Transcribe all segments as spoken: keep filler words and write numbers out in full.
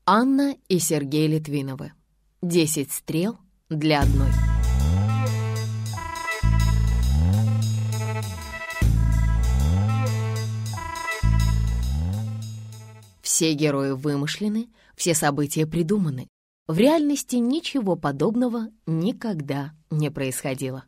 Анна и Сергей Литвиновы. Десять стрел для одной. Все герои вымышлены, все события придуманы. В реальности ничего подобного никогда не происходило.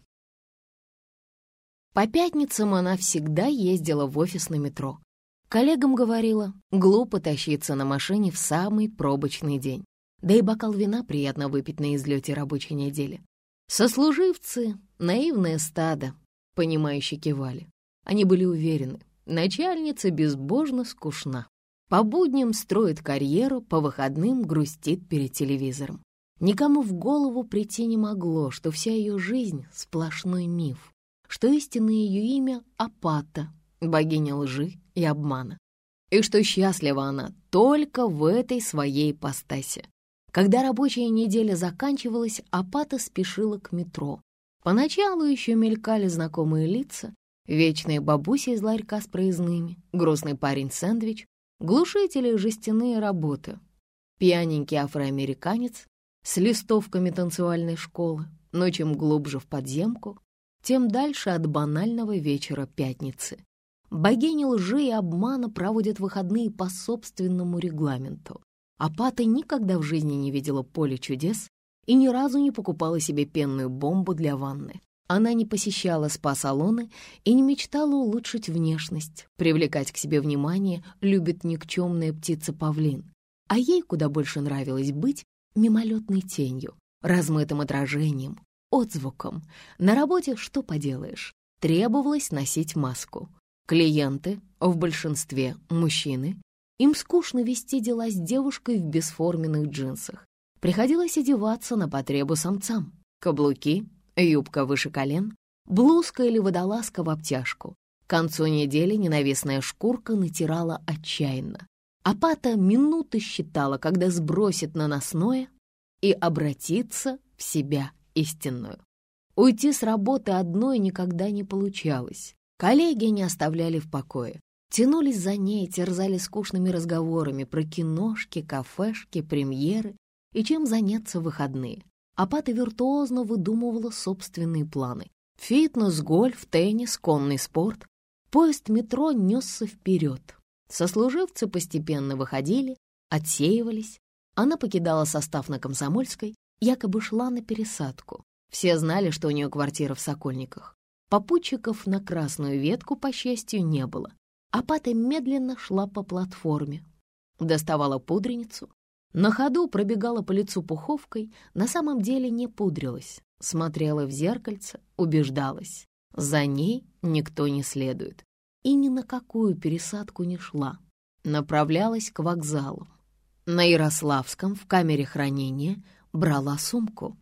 По пятницам она всегда ездила в офис на метро. Коллегам говорила, глупо тащиться на машине в самый пробочный день. Да и бокал вина приятно выпить на излете рабочей недели. Сослуживцы, наивное стадо, понимающе кивали. Они были уверены, начальница безбожно скучна. По будням строит карьеру, по выходным грустит перед телевизором. Никому в голову прийти не могло, что вся ее жизнь — сплошной миф, что истинное ее имя — Апата, богиня лжи и обмана, и что счастлива она только в этой своей ипостаси. Когда рабочая неделя заканчивалась, Апата спешила к метро. Поначалу еще мелькали знакомые лица, вечные бабуси из ларька с проездными, грустный парень-сэндвич, глушители и жестяные работы, пьяненький афроамериканец с листовками танцевальной школы, но чем глубже в подземку, тем дальше от банального вечера пятницы. Богиня лжи и обмана проводят выходные по собственному регламенту. Апата никогда в жизни не видела поле чудес и ни разу не покупала себе пенную бомбу для ванны. Она не посещала спа-салоны и не мечтала улучшить внешность. Привлекать к себе внимание любит никчемная птица-павлин. А ей куда больше нравилось быть мимолетной тенью, размытым отражением, отзвуком. На работе что поделаешь, требовалось носить маску. Клиенты, в большинстве мужчины, им скучно вести дела с девушкой в бесформенных джинсах. Приходилось одеваться на потребу самцам. Каблуки, юбка выше колен, блузка или водолазка в обтяжку. К концу недели ненавистная шкурка натирала отчаянно. Апата минуты считала, когда сбросит наносное и обратиться в себя истинную. Уйти с работы одной никогда не получалось. Коллеги не оставляли в покое. Тянулись за ней, терзали скучными разговорами про киношки, кафешки, премьеры и чем заняться в выходные. Апата виртуозно выдумывала собственные планы. Фитнес, гольф, теннис, конный спорт. Поезд метро несся вперед. Сослуживцы постепенно выходили, отсеивались. Она покидала состав на Комсомольской, якобы шла на пересадку. Все знали, что у нее квартира в Сокольниках. Попутчиков на красную ветку, по счастью, не было. Апата медленно шла по платформе. Доставала пудреницу. На ходу пробегала по лицу пуховкой, на самом деле не пудрилась. Смотрела в зеркальце, убеждалась. За ней никто не следует. И ни на какую пересадку не шла. Направлялась к вокзалу. На Ярославском, в камере хранения, брала сумку.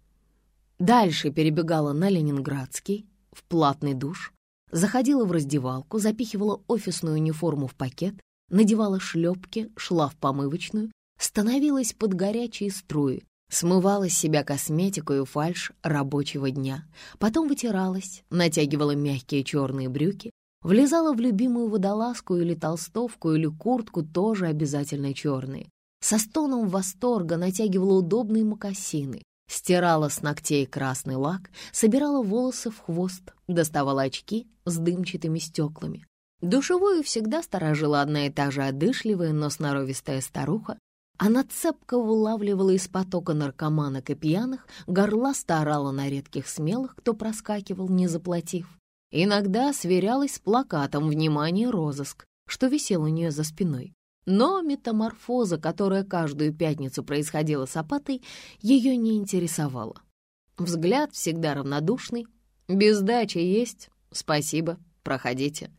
Дальше перебегала на Ленинградский, в платный душ. Заходила в раздевалку, запихивала офисную униформу в пакет, надевала шлепки, шла в помывочную, становилась под горячие струи, смывала с себя косметику и фальшь рабочего дня, потом вытиралась, натягивала мягкие черные брюки, влезала в любимую водолазку или толстовку или куртку, тоже обязательно черные. Со стоном восторга натягивала удобные мокасины, стирала с ногтей красный лак, собирала волосы в хвост, доставала очки с дымчатыми стеклами. Душевую всегда сторожила одна и та же одышливая, но сноровистая старуха. Она цепко вылавливала из потока наркоманок и пьяных, горласто орала на редких смелых, кто проскакивал, не заплатив. Иногда сверялась с плакатом «Внимание, розыск», что висел у нее за спиной. Но метаморфоза, которая каждую пятницу происходила с Апатой, ее не интересовала. Взгляд всегда равнодушный. «Без сдачи есть? Спасибо, проходите».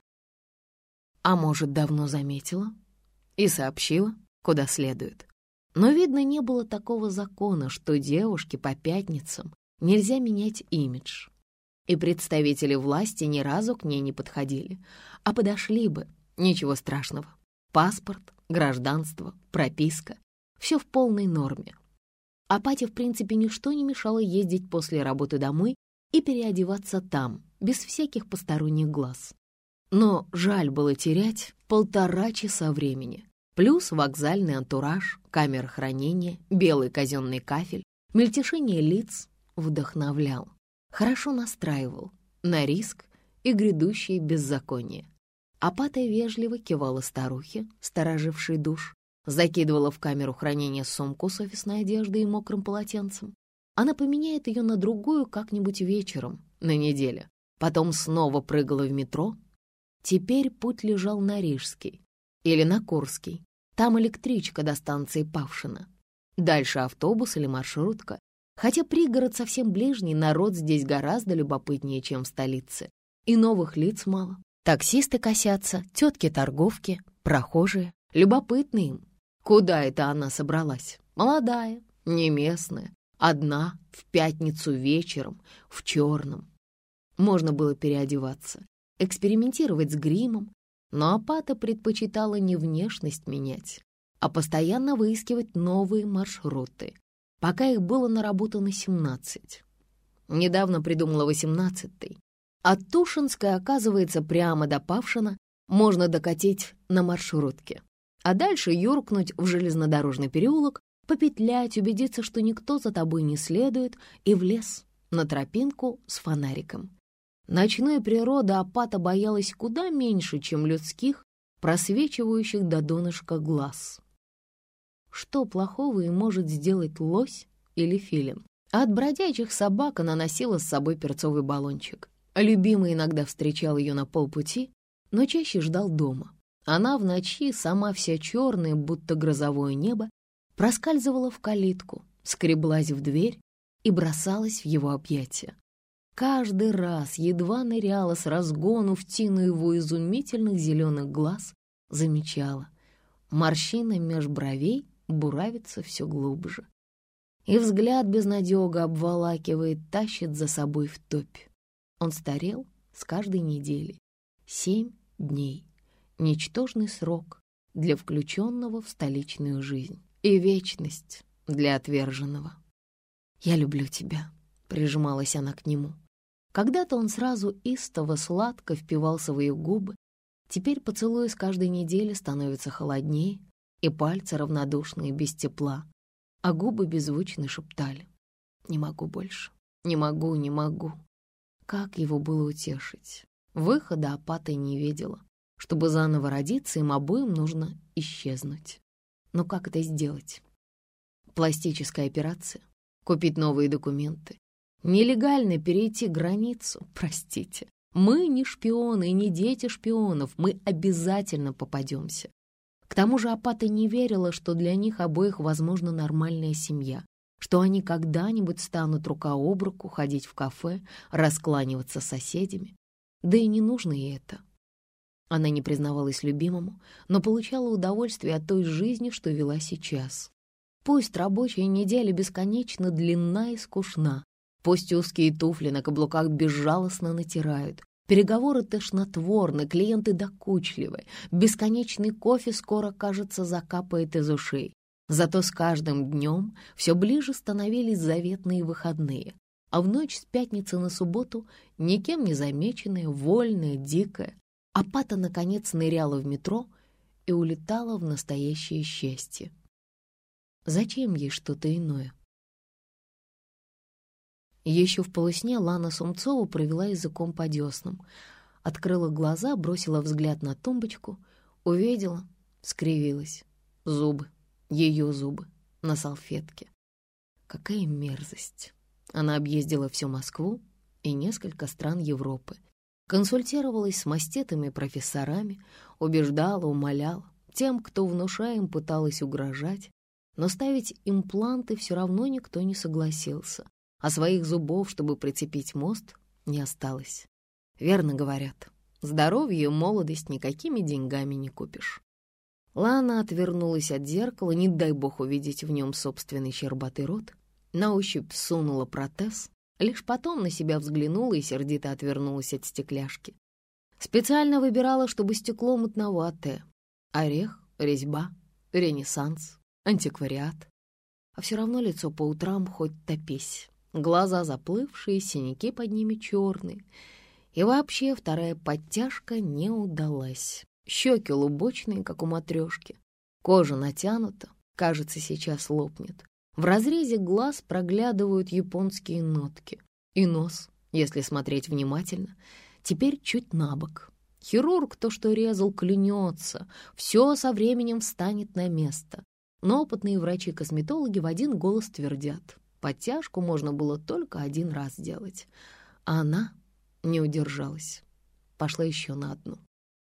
А может, давно заметила и сообщила, куда следует. Но, видно, не было такого закона, что девушке по пятницам нельзя менять имидж. И представители власти ни разу к ней не подходили. А подошли бы, ничего страшного. Паспорт, гражданство, прописка — все в полной норме. Апате, в принципе, ничто не мешало ездить после работы домой и переодеваться там, без всяких посторонних глаз. Но жаль было терять полтора часа времени. Плюс вокзальный антураж, камера хранения, белый казенный кафель, мельтешение лиц вдохновлял, хорошо настраивал на риск и грядущее беззаконие. Апата вежливо кивала старухе, сторожившей душ, закидывала в камеру хранения сумку с офисной одеждой и мокрым полотенцем. Она поменяет ее на другую как-нибудь вечером, на неделе. Потом снова прыгала в метро. Теперь путь лежал на Рижский или на Курский. Там электричка до станции Павшино. Дальше автобус или маршрутка. Хотя пригород совсем ближний, народ здесь гораздо любопытнее, чем в столице. И новых лиц мало. Таксисты косятся, тетки-торговки, прохожие. Любопытно им. Куда это она собралась? Молодая, не местная, одна, в пятницу вечером, в черном. Можно было переодеваться, экспериментировать с гримом, но Апата предпочитала не внешность менять, а постоянно выискивать новые маршруты, пока их было наработано семнадцать. Недавно придумала восемнадцатый. От Тушинской, оказывается, прямо до Павшина можно докатить на маршрутке, а дальше юркнуть в железнодорожный переулок, попетлять, убедиться, что никто за тобой не следует, и в лес, на тропинку с фонариком. Ночной природы Апата боялась куда меньше, чем людских, просвечивающих до донышка глаз. Что плохого и может сделать лось или филин? А от бродячих собак она носила с собой перцовый баллончик. Любимый иногда встречал ее на полпути, но чаще ждал дома. Она в ночи, сама вся черная, будто грозовое небо, проскальзывала в калитку, скреблась в дверь и бросалась в его объятия. Каждый раз едва ныряла с разгону в тину его изумительных зеленых глаз, замечала. Морщина меж бровей буравится все глубже. И взгляд безнадега обволакивает, тащит за собой в топь. Он старел с каждой недели. Семь дней. Ничтожный срок для включенного в столичную жизнь. И вечность для отверженного. «Я люблю тебя», — прижималась она к нему. Когда-то он сразу истово сладко впивался в ее губы. Теперь поцелуи с каждой недели становятся холоднее, и пальцы равнодушные, без тепла, а губы беззвучно шептали: «Не могу больше, не могу, не могу». Как его было утешить? Выхода Апата не видела. Чтобы заново родиться, им обоим нужно исчезнуть. Но как это сделать? Пластическая операция? Купить новые документы? Нелегально перейти границу? Простите. Мы не шпионы и не дети шпионов. Мы обязательно попадемся. К тому же Апата не верила, что для них обоих возможна нормальная семья, что они когда-нибудь станут рука об руку ходить в кафе, раскланиваться с соседями. Да и не нужно ей это. Она не признавалась любимому, но получала удовольствие от той жизни, что вела сейчас. Пусть рабочая неделя бесконечно длинна и скучна, пусть узкие туфли на каблуках безжалостно натирают, переговоры тошнотворны, клиенты докучливы, бесконечный кофе скоро, кажется, закапает из ушей. Зато с каждым днем все ближе становились заветные выходные, а в ночь с пятницы на субботу, никем не замеченная, вольная, дикая, Апата наконец ныряла в метро и улетала в настоящее счастье. Зачем ей что-то иное? Еще в полусне Лана Сумцова провела языком по деснам, открыла глаза, бросила взгляд на тумбочку, увидела, скривилась. Зубы, ее зубы, на салфетке. Какая мерзость! Она объездила всю Москву и несколько стран Европы, консультировалась с маститыми профессорами, убеждала, умоляла. Тем, кто внушаем пыталась угрожать, но ставить импланты все равно никто не согласился, а своих зубов, чтобы прицепить мост, не осталось. Верно говорят, здоровье и молодость никакими деньгами не купишь. Лана отвернулась от зеркала, не дай бог увидеть в нем собственный щербатый рот, на ощупь сунула протез, лишь потом на себя взглянула и сердито отвернулась от стекляшки. Специально выбирала, чтобы стекло мутноватое. Орех, резьба, ренессанс, антиквариат. А все равно лицо по утрам хоть топись. Глаза заплывшие, синяки под ними черные. И вообще вторая подтяжка не удалась. Щеки лубочные, как у матрешки. Кожа натянута, кажется, сейчас лопнет. В разрезе глаз проглядывают японские нотки. И нос, если смотреть внимательно, теперь чуть набок. Хирург то, что резал, клянется. Все со временем встанет на место. Но опытные врачи-косметологи в один голос твердят: подтяжку можно было только один раз сделать. А она не удержалась. Пошла еще на одну.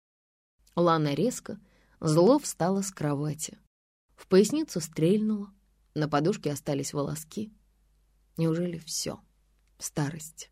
Лана резко, зло встала с кровати. В поясницу стрельнула, на подушке остались волоски. Неужели все? Старость.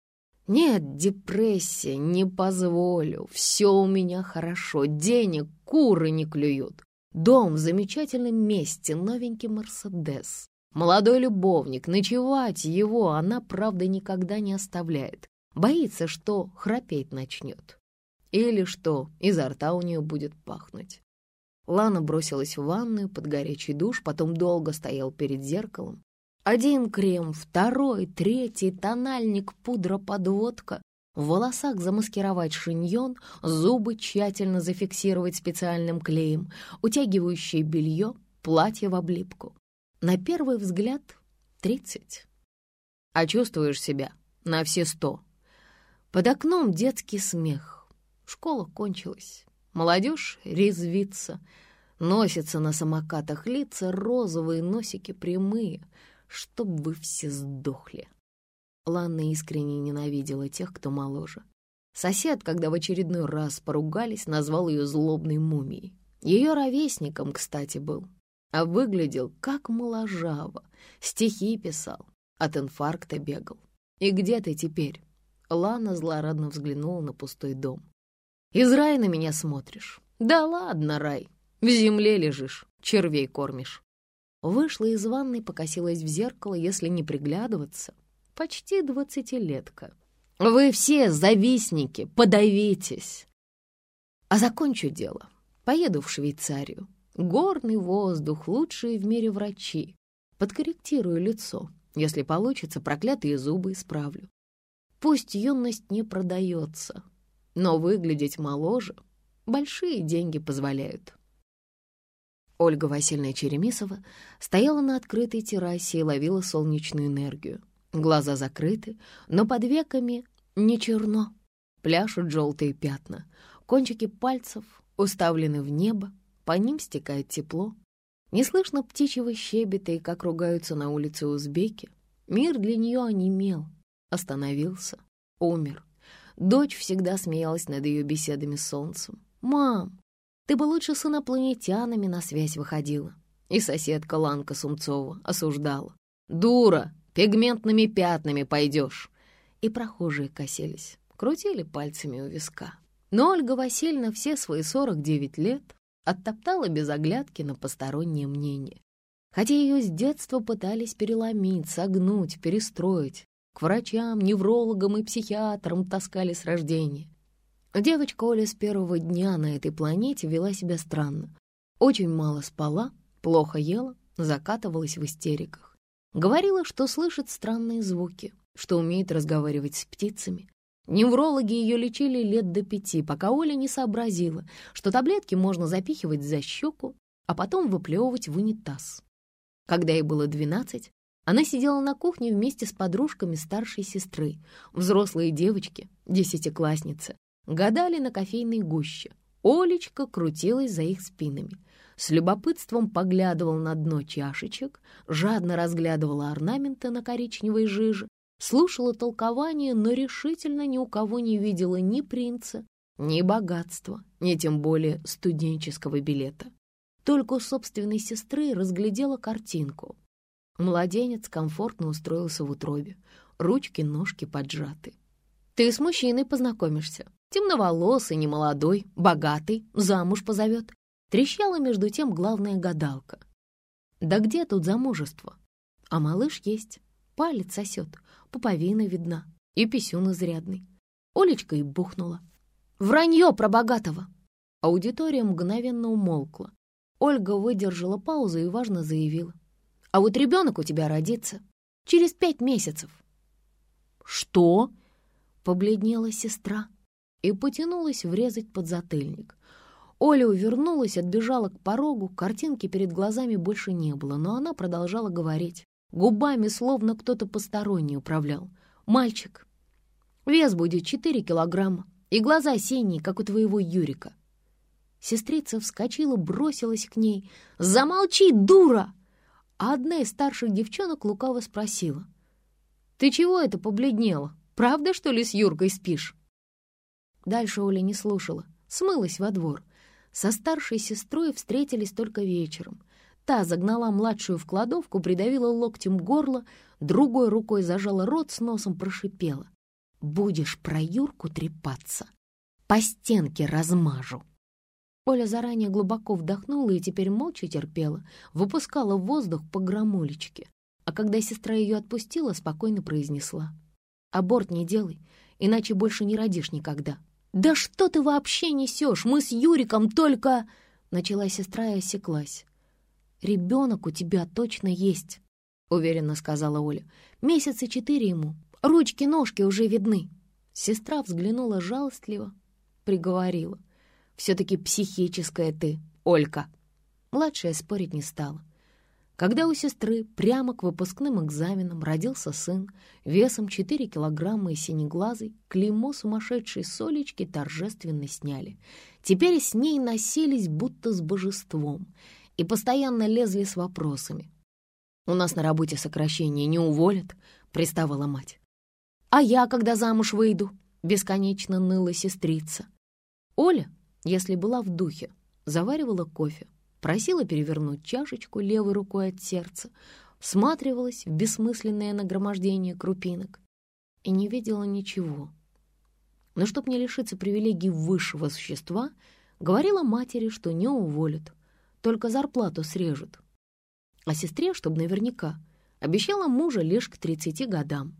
Нет, депрессия, не позволю. Все у меня хорошо, денег куры не клюют. Дом в замечательном месте, новенький Мерседес. Молодой любовник, ночевать его она, правда, никогда не оставляет. Боится, что храпеть начнет. Или что изо рта у нее будет пахнуть. Лана бросилась в ванную под горячий душ, потом долго стоял перед зеркалом. Один крем, второй, третий, тональник, пудра, подводка. В волосах замаскировать шиньон, зубы тщательно зафиксировать специальным клеем, утягивающее белье, платье в облипку. На первый взгляд тридцать. А чувствуешь себя на все сто. Под окном детский смех. Школа кончилась. Молодежь резвится, носится на самокатах, лица розовые, носики прямые. Чтоб вы все сдохли. Лана искренне ненавидела тех, кто моложе. Сосед, когда в очередной раз поругались, назвал ее злобной мумией. Ее ровесником, кстати, был. А выглядел как моложава. Стихи писал, от инфаркта бегал. И где ты теперь? Лана злорадно взглянула на пустой дом. Из рая на меня смотришь? Да ладно, рай. В земле лежишь, червей кормишь. Вышла из ванной, покосилась в зеркало, если не приглядываться. Почти двадцатилетка. Вы все завистники, подавитесь. А закончу дело. Поеду в Швейцарию. Горный воздух, лучшие в мире врачи. Подкорректирую лицо. Если получится, проклятые зубы исправлю. Пусть юность не продается, но выглядеть моложе большие деньги позволяют. Ольга Васильевна Черемисова стояла на открытой террасе и ловила солнечную энергию. Глаза закрыты, но под веками не черно. Пляшут желтые пятна. Кончики пальцев уставлены в небо, по ним стекает тепло. Не слышно птичьего щебета и как ругаются на улице узбеки. Мир для нее онемел, остановился, умер. Дочь всегда смеялась над ее беседами с солнцем. «Мам, ты бы лучше с инопланетянами на связь выходила». И соседка Ланка Сумцова осуждала. «Дура, пигментными пятнами пойдешь». И прохожие косились, крутили пальцами у виска. Но Ольга Васильевна все свои сорок девять лет оттоптала без оглядки на постороннее мнение. Хотя ее с детства пытались переломить, согнуть, перестроить. К врачам, неврологам и психиатрам таскали с рождения. Девочка Оля с первого дня на этой планете вела себя странно. Очень мало спала, плохо ела, закатывалась в истериках. Говорила, что слышит странные звуки, что умеет разговаривать с птицами. Неврологи ее лечили лет до пяти, пока Оля не сообразила, что таблетки можно запихивать за щеку, а потом выплевывать в унитаз. Когда ей было двенадцать, она сидела на кухне вместе с подружками старшей сестры. Взрослые девочки, десятиклассницы, гадали на кофейной гуще. Олечка крутилась за их спинами. С любопытством поглядывала на дно чашечек, жадно разглядывала орнаменты на коричневой жиже, слушала толкование, но решительно ни у кого не видела ни принца, ни богатства, ни тем более студенческого билета. Только у собственной сестры разглядела картинку. Младенец комфортно устроился в утробе, ручки-ножки поджаты. «Ты с мужчиной познакомишься. Темноволосый, немолодой, богатый, замуж позовет», — трещала между тем главная гадалка. «Да где тут замужество? А малыш есть, палец сосет, пуповина видна и писюн изрядный». Олечка и бухнула. «Вранье про богатого!» Аудитория мгновенно умолкла. Ольга выдержала паузу и важно заявила. «А вот ребенок у тебя родится через пять месяцев». «Что?» — побледнела сестра и потянулась врезать подзатыльник. Оля увернулась, отбежала к порогу, картинки перед глазами больше не было, но она продолжала говорить. Губами словно кто-то посторонний управлял. «Мальчик, вес будет четыре килограмма, и глаза синие, как у твоего Юрика». Сестрица вскочила, бросилась к ней. «Замолчи, дура!» А одна из старших девчонок лукаво спросила. «Ты чего это побледнела? Правда, что ли, с Юркой спишь?» Дальше Оля не слушала, смылась во двор. Со старшей сестрой встретились только вечером. Та загнала младшую в кладовку, придавила локтем горло, другой рукой зажала рот, с носом прошипела. «Будешь про Юрку трепаться, по стенке размажу». Оля заранее глубоко вдохнула и теперь молча терпела, выпускала в воздух по грамулечке. А когда сестра ее отпустила, спокойно произнесла. «Аборт не делай, иначе больше не родишь никогда». «Да что ты вообще несешь? Мы с Юриком только...» Начала сестра и осеклась. «Ребенок у тебя точно есть», — уверенно сказала Оля. «Месяца четыре ему, ручки-ножки уже видны». Сестра взглянула жалостливо, приговорила. «Все-таки психическая ты, Олька». Младшая спорить не стала. Когда у сестры прямо к выпускным экзаменам родился сын, весом четыре килограмма и синеглазый, клеймо сумасшедшей Солечки торжественно сняли. Теперь с ней носились будто с божеством и постоянно лезли с вопросами. «У нас на работе сокращение не уволят», — приставала мать. «А я, когда замуж выйду?» — бесконечно ныла сестрица. Оля, если была в духе, заваривала кофе, просила перевернуть чашечку левой рукой от сердца, всматривалась в бессмысленное нагромождение крупинок и не видела ничего. Но чтоб не лишиться привилегий высшего существа, говорила матери, что не уволят, только зарплату срежут. А сестре, чтобы наверняка, обещала мужа лишь к тридцати годам.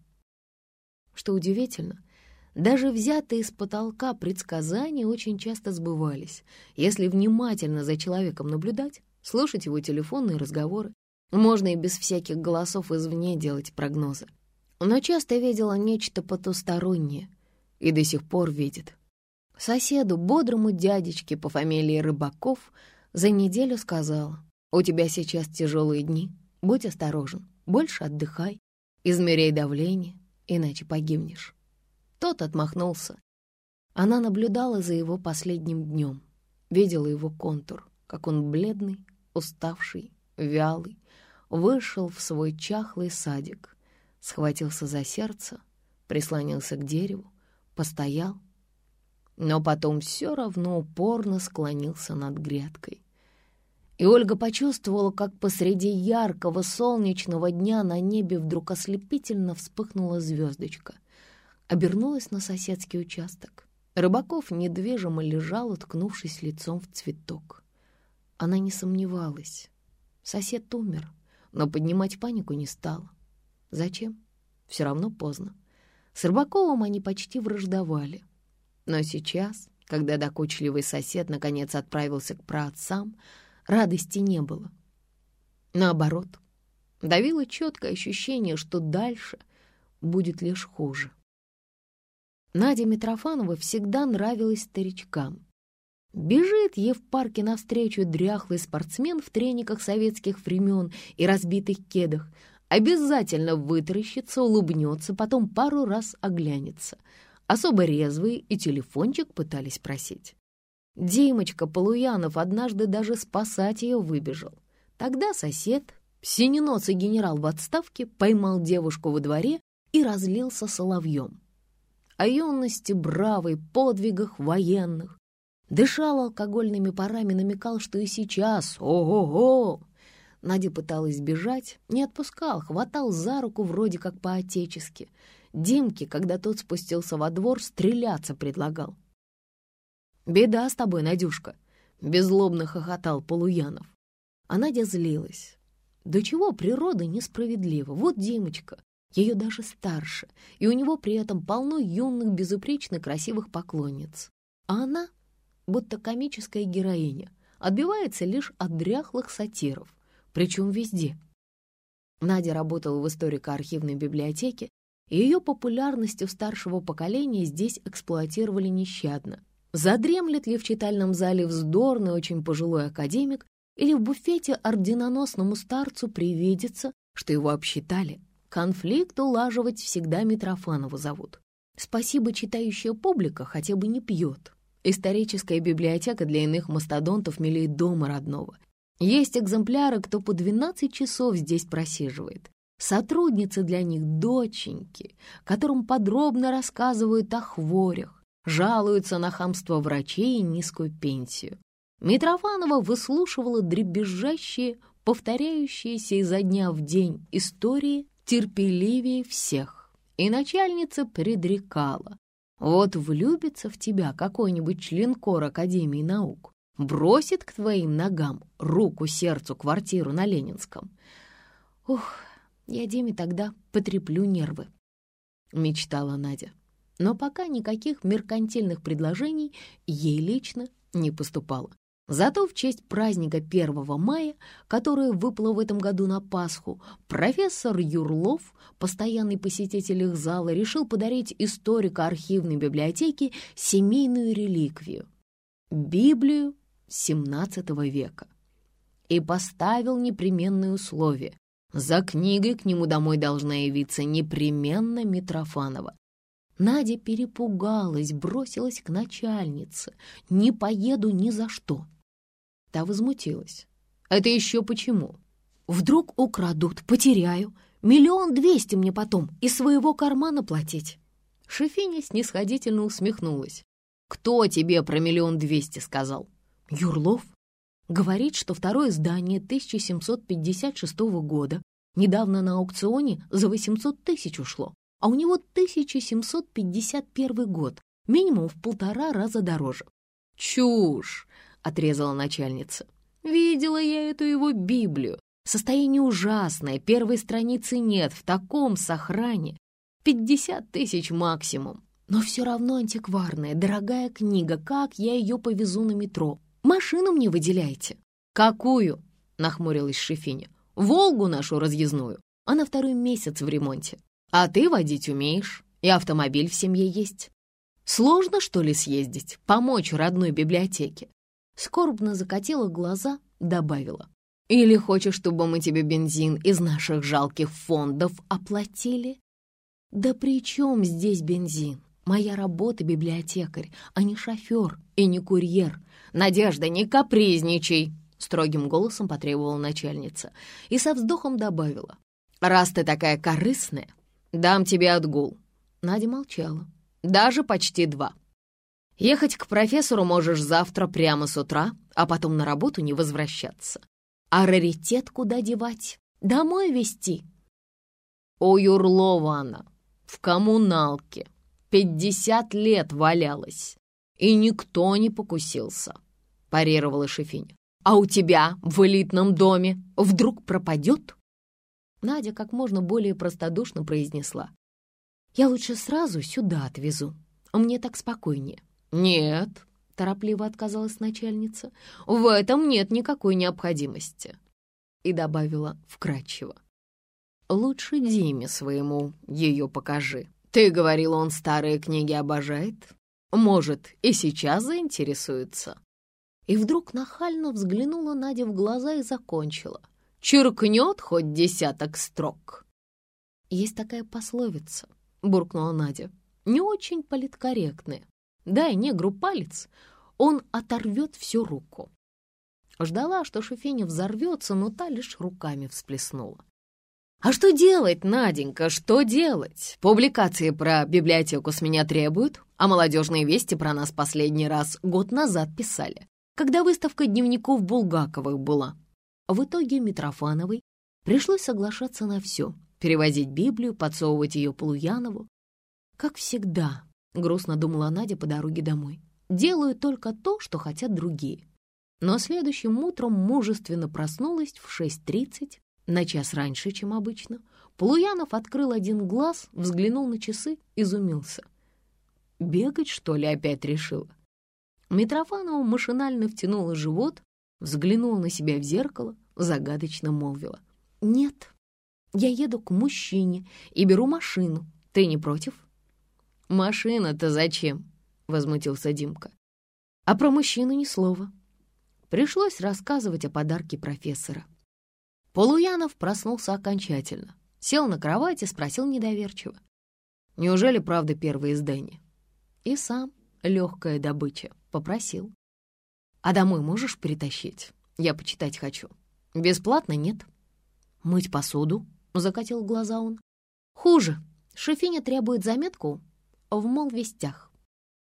Что удивительно, даже взятые с потолка предсказания очень часто сбывались. Если внимательно за человеком наблюдать, слушать его телефонные разговоры, можно и без всяких голосов извне делать прогнозы. Но часто видела нечто потустороннее и до сих пор видит. Соседу, бодрому дядечке по фамилии Рыбаков, за неделю сказала: «У тебя сейчас тяжелые дни, будь осторожен, больше отдыхай, измеряй давление, иначе погибнешь». Тот отмахнулся. Она наблюдала за его последним днем, видела его контур, как он бледный, уставший, вялый, вышел в свой чахлый садик, схватился за сердце, прислонился к дереву, постоял, но потом все равно упорно склонился над грядкой. И Ольга почувствовала, как посреди яркого солнечного дня на небе вдруг ослепительно вспыхнула звездочка. Обернулась на соседский участок. Рыбаков недвижимо лежал, уткнувшись лицом в цветок. Она не сомневалась. Сосед умер, но поднимать панику не стала. Зачем? Все равно поздно. С Рыбаковым они почти враждовали. Но сейчас, когда докучливый сосед наконец отправился к праотцам, радости не было. Наоборот, давило четкое ощущение, что дальше будет лишь хуже. Надя Митрофанова всегда нравилась старичкам. Бежит ей в парке навстречу дряхлый спортсмен в трениках советских времен и разбитых кедах, обязательно вытаращится, улыбнется, потом пару раз оглянется. Особо резвые и телефончик пытались просить. Димочка Полуянов однажды даже спасать ее выбежал. Тогда сосед, синеносый генерал в отставке, поймал девушку во дворе и разлился соловьем. О юности бравой, подвигах военных. Дышал алкогольными парами, намекал, что и сейчас, ого-го! Надя пыталась бежать, не отпускал, хватал за руку вроде как по-отечески. Димке, когда тот спустился во двор, стреляться предлагал. «Беда с тобой, Надюшка!» — беззлобно хохотал Полуянов. А Надя злилась. До чего природа несправедлива? Вот Димочка, ее даже старше, и у него при этом полно юных, безупречно красивых поклонниц. А она, будто комическая героиня, отбивается лишь от дряхлых сатиров, причем везде. Надя работала в историко-архивной библиотеке, и ее популярность у старшего поколения здесь эксплуатировали нещадно. Задремлет ли в читальном зале вздорный, очень пожилой академик, или в буфете орденоносному старцу привидится, что его обсчитали. Конфликт улаживать всегда Митрофанову зовут. Спасибо, читающая публика хотя бы не пьет. Историческая библиотека для иных мастодонтов милее дома родного. Есть экземпляры, кто по двенадцать часов здесь просиживает. Сотрудницы для них доченьки, которым подробно рассказывают о хворях, жалуются на хамство врачей и низкую пенсию. Митрофанова выслушивала дребезжащие, повторяющиеся изо дня в день истории терпеливее всех. И начальница предрекала: вот влюбится в тебя какой-нибудь членкор Академии наук, бросит к твоим ногам руку, сердцу, квартиру на Ленинском. Ух, я Диме тогда потреплю нервы, мечтала Надя. Но пока никаких меркантильных предложений ей лично не поступало. Зато в честь праздника первого мая, которое выпало в этом году на Пасху, профессор Юрлов, постоянный посетитель их зала, решил подарить историко-архивной библиотеке семейную реликвию — Библию семнадцатого века. И поставил непременное условие: за книгой к нему домой должна явиться непременно Митрофанова. Надя перепугалась, бросилась к начальнице: «Не поеду ни за что». Та возмутилась: «Это еще почему? Вдруг украдут, потеряю. Миллион двести мне потом из своего кармана платить». Шефиня снисходительно усмехнулась: «Кто тебе про миллион двести сказал?» «Юрлов. Говорит, что второе издание тысяча семьсот пятьдесят шестого года недавно на аукционе за восемьсот тысяч ушло, а у него тысяча семьсот пятьдесят первый год, минимум в полтора раза дороже». «Чушь!» — отрезала начальница. «Видела я эту его Библию. Состояние ужасное, первой страницы нет, в таком сохране. пятьдесят тысяч максимум. Но все равно антикварная, дорогая книга. Как я ее повезу на метро? Машину мне выделяйте». «Какую?» — нахмурилась Шефиня. «Волгу нашу разъездную. Она второй месяц в ремонте. А ты водить умеешь, и автомобиль в семье есть. Сложно, что ли, съездить, помочь родной библиотеке?» Скорбно закатила глаза, добавила: «Или хочешь, чтобы мы тебе бензин из наших жалких фондов оплатили?» «Да при чем здесь бензин? Моя работа — библиотекарь, а не шофер и не курьер». «Надежда, не капризничай!» — строгим голосом потребовала начальница и со вздохом добавила: «Раз ты такая корыстная, дам тебе отгул». Надя молчала. «Даже почти два. Ехать к профессору можешь завтра прямо с утра, а потом на работу не возвращаться. А раритет куда девать? Домой везти?» «У Юрлова она в коммуналке пятьдесят лет валялась, и никто не покусился», — парировала Шефиня. «А у тебя в элитном доме вдруг пропадет?» Надя как можно более простодушно произнесла: «Я лучше сразу сюда отвезу, мне так спокойнее». «Нет», — торопливо отказалась начальница, — «в этом нет никакой необходимости». И добавила вкратчиво: «Лучше Диме своему ее покажи. Ты говорила, он старые книги обожает. Может, и сейчас заинтересуется». И вдруг нахально взглянула Надя в глаза и закончила: «Черкнет хоть десяток строк». «Есть такая пословица», — буркнула Надя, — «не очень политкорректная. Дай негру палец, он оторвет всю руку». Ждала, что Шефиня взорвется, но та лишь руками всплеснула. «А что делать, Наденька, что делать? Публикации про библиотеку с меня требуют, а молодежные вести про нас последний раз год назад писали, когда выставка дневников Булгаковых была». В итоге Митрофановой пришлось соглашаться на все, перевозить Библию, подсовывать ее Полуянову. «Как всегда», — грустно думала Надя по дороге домой, — «делаю только то, что хотят другие». Но следующим утром мужественно проснулась в шесть тридцать, на час раньше, чем обычно. Полуянов открыл один глаз, взглянул на часы, изумился. «Бегать, что ли, опять решила?» Митрофанова машинально втянула живот, взглянула на себя в зеркало, загадочно молвила: «Нет, я еду к мужчине и беру машину. Ты не против?» «Машина-то зачем?» — возмутился Димка. а про мужчину ни слова. Пришлось рассказывать о подарке профессора. Полуянов проснулся окончательно, сел на кровать и спросил недоверчиво: «Неужели правда первое издание?» И сам, легкая добыча, попросил: «А домой можешь притащить? Я почитать хочу. Бесплатно нет». «Мыть посуду?» — закатил глаза он. «Хуже. Шефиня требует заметку в молвестях».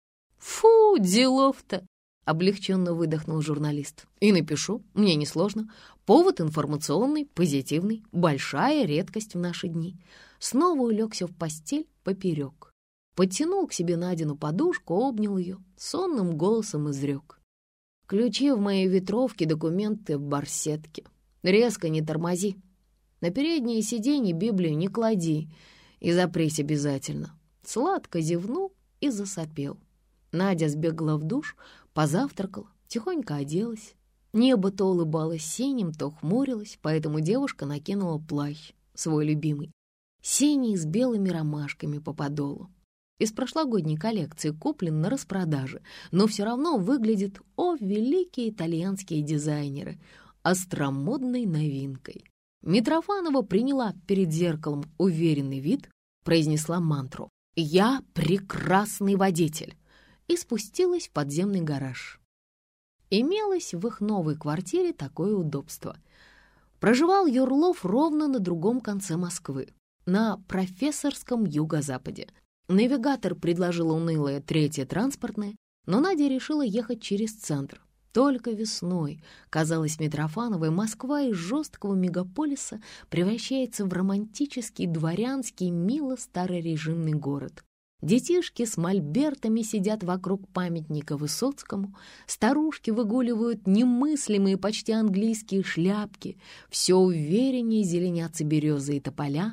«Фу, делов-то!» — облегченно выдохнул журналист. «И напишу, мне несложно. Повод информационный, позитивный, большая редкость в наши дни». Снова улегся в постель поперек. Подтянул к себе Надину подушку, обнял ее, сонным голосом изрек: «Ключи в моей ветровке, документы в барсетке. Резко не тормози. На переднее сиденье Библию не клади и запрись обязательно». Сладко зевнул и засопел. Надя сбегла в душ, позавтракала, тихонько оделась. Небо то улыбалось синим, то хмурилось, поэтому девушка накинула плащ, свой любимый, синий с белыми ромашками по подолу. Из прошлогодней коллекции куплен на распродаже, но все равно выглядит, о, великие итальянские дизайнеры, остромодной новинкой. Митрофанова приняла перед зеркалом уверенный вид, произнесла мантру «Я прекрасный водитель» и спустилась в подземный гараж. Имелось в их новой квартире такое удобство. Проживал Юрлов ровно на другом конце Москвы, на профессорском юго-западе. Навигатор предложил унылое третье транспортное, но Надя решила ехать через центр. Только весной, казалось Митрофановой, Москва из жесткого мегаполиса превращается в романтический, дворянский, мило старорежимный город. Детишки с мольбертами сидят вокруг памятника Высоцкому, старушки выгуливают немыслимые почти английские шляпки, все увереннее зеленятся березы и тополя.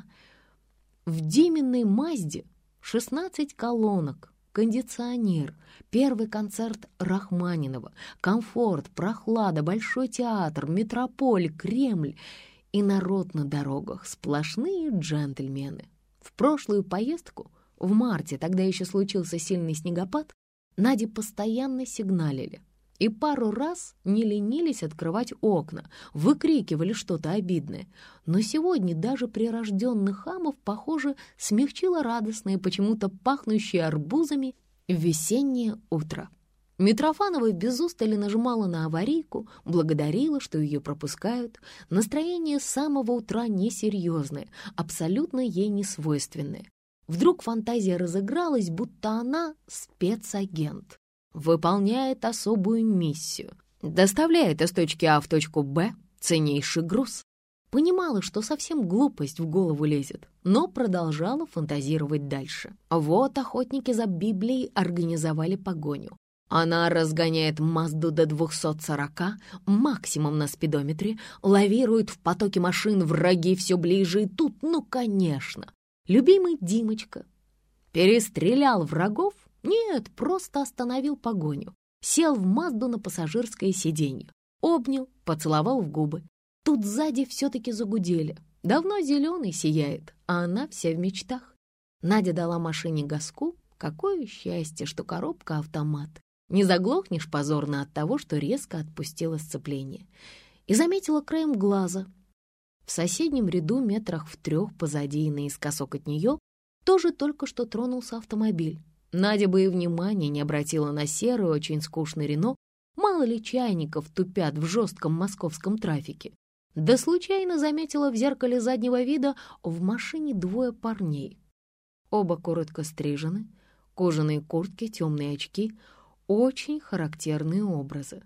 В Диминой Мазде шестнадцать колонок, кондиционер, первый концерт Рахманинова, комфорт, прохлада, Большой театр, метрополь, Кремль и народ на дорогах, сплошные джентльмены. В прошлую поездку, в марте, тогда еще случился сильный снегопад, Наде постоянно сигналили и пару раз не ленились открывать окна, выкрикивали что-то обидное. Но сегодня даже прирожденных хамов, похоже, смягчило радостное, почему-то пахнущее арбузами весеннее утро. Митрофанова без устали нажимала на аварийку, благодарила, что ее пропускают. Настроение с самого утра несерьезное, абсолютно ей не свойственное. Вдруг фантазия разыгралась, будто она спецагент, выполняет особую миссию, доставляет из точки А в точку Б ценнейший груз. Понимала, что совсем глупость в голову лезет, но продолжала фантазировать дальше. Вот охотники за Библией организовали погоню. Она разгоняет Мазду до двухсот сорока, максимум на спидометре, лавирует в потоке машин, враги все ближе, и тут, ну, конечно, любимый Димочка перестрелял врагов? Нет, просто остановил погоню. Сел в Мазду на пассажирское сиденье, обнял, поцеловал в губы. Тут сзади все-таки загудели. Давно зеленый сияет, а она вся в мечтах. Надя дала машине газку. Какое счастье, что коробка автомат. Не заглохнешь позорно от того, что резко отпустила сцепление. И заметила краем глаза. В соседнем ряду метрах в трех позади и наискосок от нее тоже только что тронулся автомобиль. Надя бы и внимания не обратила на серый, очень скучный Рено. Мало ли чайников тупят в жестком московском трафике. Да случайно заметила в зеркале заднего вида в машине двое парней. Оба коротко стрижены, кожаные куртки, темные очки. Очень характерные образы.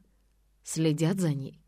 Следят за ней.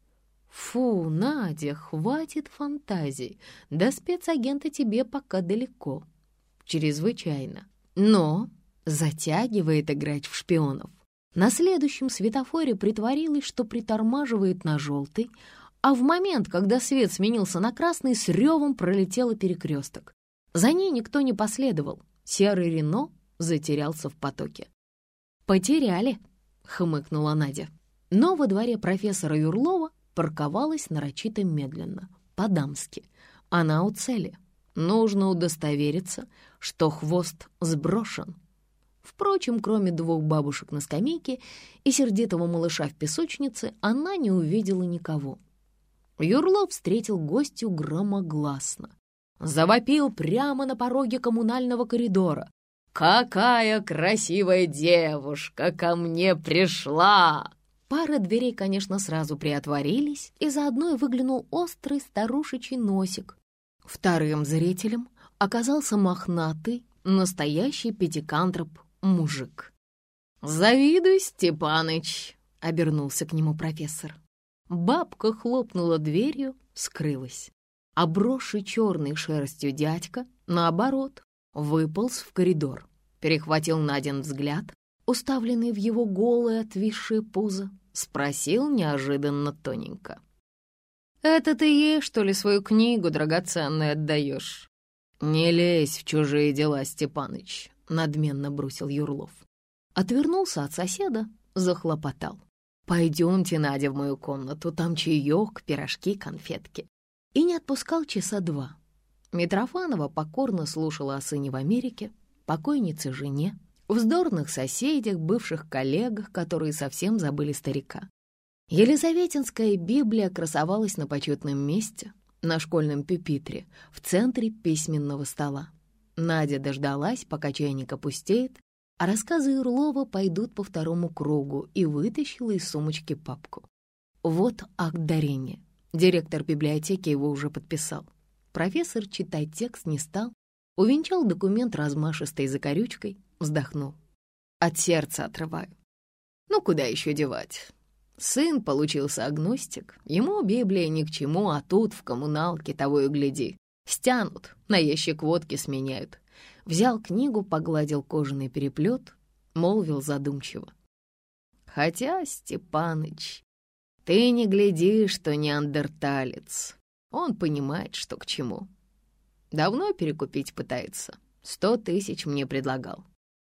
Фу, Надя, хватит фантазий. До спецагента тебе пока далеко. Чрезвычайно. Но затягивает играть в шпионов. На следующем светофоре притворилась, что притормаживает на желтый, а в момент, когда свет сменился на красный, с ревом пролетела перекресток. За ней никто не последовал. Серый Рено затерялся в потоке. «Потеряли», — хмыкнула Надя. Но во дворе профессора Юрлова парковалась нарочито медленно, по-дамски. Она у цели. Нужно удостовериться, что хвост сброшен. Впрочем, кроме двух бабушек на скамейке и сердитого малыша в песочнице, она не увидела никого. Юрлов встретил гостью громогласно. Завопил прямо на пороге коммунального коридора. «Какая красивая девушка ко мне пришла!» Пара дверей, конечно, сразу приотворились, и заодно и выглянул острый старушечий носик. Вторым зрителем оказался мохнатый, настоящий пятикантроп-мужик. «Завидуй, Степаныч!» — обернулся к нему профессор. Бабка хлопнула дверью, скрылась. Обросший черной шерстью дядька, наоборот, выполз в коридор, перехватил Надин взгляд, уставленный в его голое отвисшее пузо, спросил неожиданно тоненько. «Это ты ей, что ли, свою книгу драгоценную отдаешь?» «Не лезь в чужие дела, Степаныч», — надменно бросил Юрлов. Отвернулся от соседа, захлопотал. «Пойдемте, Надя, в мою комнату, там чаек, пирожки, конфетки». И не отпускал часа два. Митрофанова покорно слушала о сыне в Америке, покойнице жене, вздорных соседях, бывших коллегах, которые совсем забыли старика. Елизаветинская Библия красовалась на почетном месте, на школьном пюпитре, в центре письменного стола. Надя дождалась, пока чайник опустеет, а рассказы Юрлова пойдут по второму кругу, и вытащила из сумочки папку. Вот акт дарения. Директор библиотеки его уже подписал. Профессор читать текст не стал, увенчал документ размашистой закорючкой, вздохнул. От сердца отрываю. Ну, куда еще девать? Сын получился агностик, ему Библия ни к чему, а тут в коммуналке того и гляди. Стянут, на ящик водки сменяют. Взял книгу, погладил кожаный переплет, молвил задумчиво. Хотя, Степаныч, ты не гляди, что неандерталец. Он понимает, что к чему. Давно перекупить пытается. Сто тысяч мне предлагал.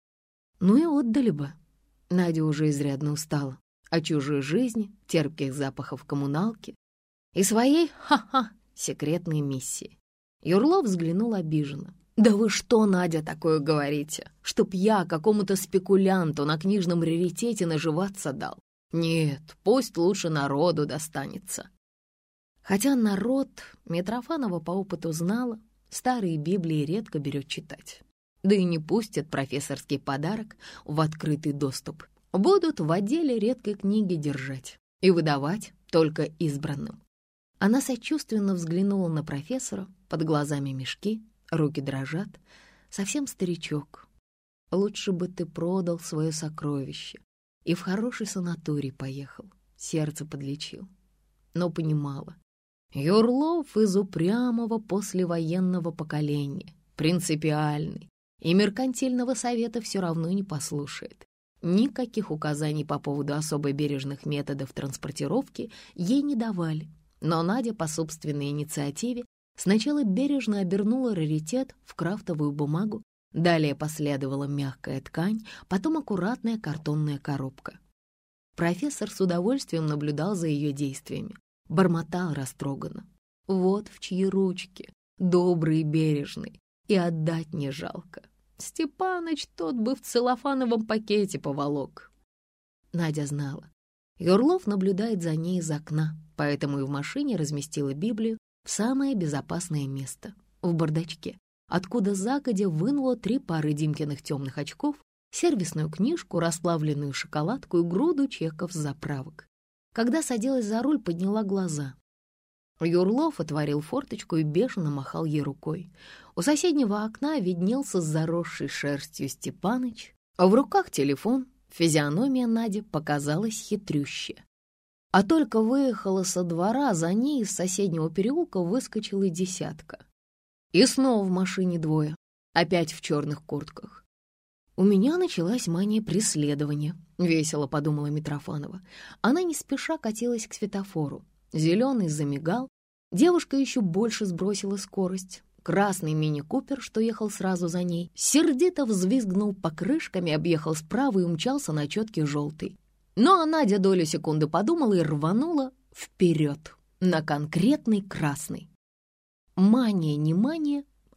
Ну и отдали бы. Надя уже изрядно устала. О чужой жизни, терпких запахов коммуналки и своей, ха-ха, секретной миссии. Юрлов взглянул обиженно. «Да вы что, Надя, такое говорите? Чтоб я какому-то спекулянту на книжном раритете наживаться дал? Нет, пусть лучше народу достанется». Хотя народ, Митрофанова по опыту знала, старые Библии редко берет читать. Да и не пустят профессорский подарок в открытый доступ. Будут в отделе редкой книги держать и выдавать только избранным. Она сочувственно взглянула на профессора, под глазами мешки, руки дрожат. Совсем старичок. Лучше бы ты продал свое сокровище и в хороший санаторий поехал, сердце подлечил. Но понимала, Юрлов из упрямого послевоенного поколения, принципиальный, и меркантильного совета все равно не послушает. Никаких указаний по поводу особо бережных методов транспортировки ей не давали, но Надя по собственной инициативе сначала бережно обернула раритет в крафтовую бумагу, далее последовала мягкая ткань, потом аккуратная картонная коробка. Профессор с удовольствием наблюдал за ее действиями, бормотал растроганно. Вот в чьи ручки, добрый и бережный, и отдать не жалко. Степаныч тот бы в целлофановом пакете поволок. Надя знала. Юрлов наблюдает за ней из окна, поэтому и в машине разместила Библию в самое безопасное место, в бардачке, откуда загодя вынула три пары Димкиных темных очков, сервисную книжку, расплавленную шоколадку и груду чеков с заправок. Когда садилась за руль, подняла глаза. Юрлов отворил форточку и бешено махал ей рукой. У соседнего окна виднелся с заросшей шерстью Степаныч, а в руках телефон. Физиономия Нади показалась хитрющая. А только выехала со двора, за ней из соседнего переулка выскочила десятка. И снова в машине двое, опять в черных куртках. «У меня началась мания преследования», — весело подумала Митрофанова. Она не спеша катилась к светофору. Зеленый замигал, девушка еще больше сбросила скорость. Красный мини-купер, что ехал сразу за ней, сердито взвизгнул покрышками, объехал справа и умчался на четкий желтый. Но Надя долю секунды подумала и рванула вперед на конкретный красный. Мания, не мания,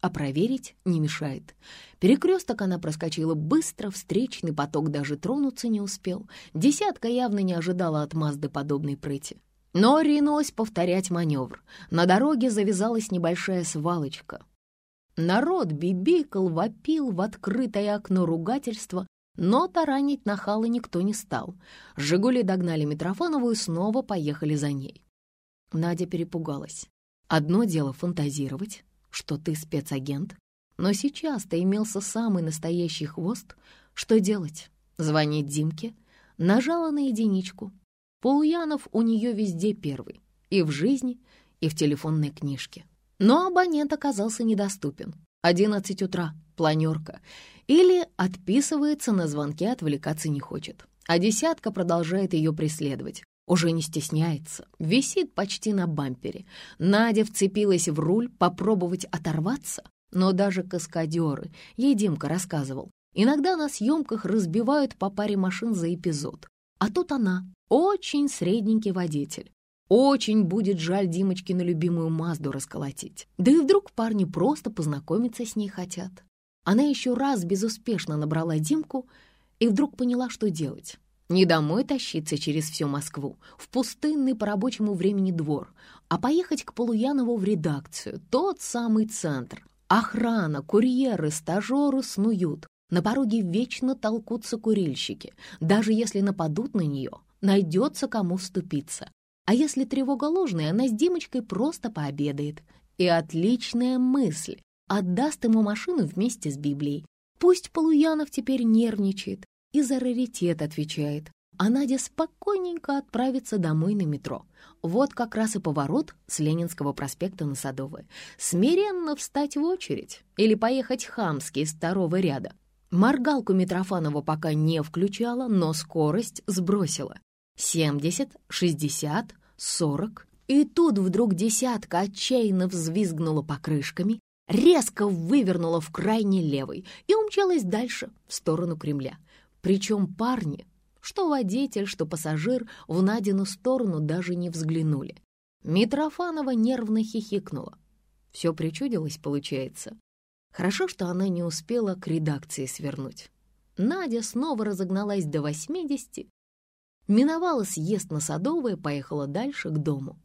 а проверить не мешает. Перекресток она проскочила быстро, встречный поток даже тронуться не успел. Десятка явно не ожидала от Мазды подобной прыти. Но ринулась повторять маневр. На дороге завязалась небольшая свалочка. Народ бибикал, вопил в открытое окно ругательства, но таранить нахала никто не стал. «Жигули» догнали Митрофанову и снова поехали за ней. Надя перепугалась. Одно дело фантазировать, что ты спецагент, но сейчас-то имелся самый настоящий хвост. Что делать? Звонить Димке? Нажала на единичку. Полуянов у нее везде первый. И в жизни, и в телефонной книжке. Но абонент оказался недоступен. Одиннадцать утра, планерка. Или отписывается на звонки, отвлекаться не хочет. А десятка продолжает ее преследовать. Уже не стесняется, висит почти на бампере. Надя вцепилась в руль, попробовать оторваться. Но даже каскадеры, ей Димка рассказывал, иногда на съемках разбивают по паре машин за эпизод. А тут она, очень средненький водитель. Очень будет жаль Димочкину любимую Мазду расколотить. Да и вдруг парни просто познакомиться с ней хотят. Она еще раз безуспешно набрала Димку и вдруг поняла, что делать. Не домой тащиться через всю Москву, в пустынный по рабочему времени двор, а поехать к Полуянову в редакцию, тот самый центр. Охрана, курьеры, стажеры снуют. На пороге вечно толкутся курильщики. Даже если нападут на нее, найдется кому вступиться. А если тревога ложная, она с Димочкой просто пообедает. И отличная мысль. Отдаст ему машину вместе с Библией. Пусть Полуянов теперь нервничает и за раритет отвечает, а Надя спокойненько отправится домой на метро. Вот как раз и поворот с Ленинского проспекта на Садовое. Смиренно встать в очередь или поехать хамски из второго ряда. Моргалку Митрофанова пока не включала, но скорость сбросила. семьдесят, шестьдесят, сорок. И тут вдруг десятка отчаянно взвизгнула покрышками, резко вывернула в крайне левый и умчалась дальше, в сторону Кремля. Причем парни, что водитель, что пассажир, в Надину сторону даже не взглянули. Митрофанова нервно хихикнула. Все причудилось, получается. Хорошо, что она не успела к редакции свернуть. Надя снова разогналась до восьмидесяти, миновала съезд на Садовое, поехала дальше к дому.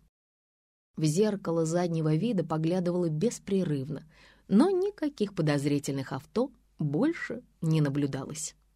В зеркало заднего вида поглядывала беспрерывно, но никаких подозрительных авто больше не наблюдалось.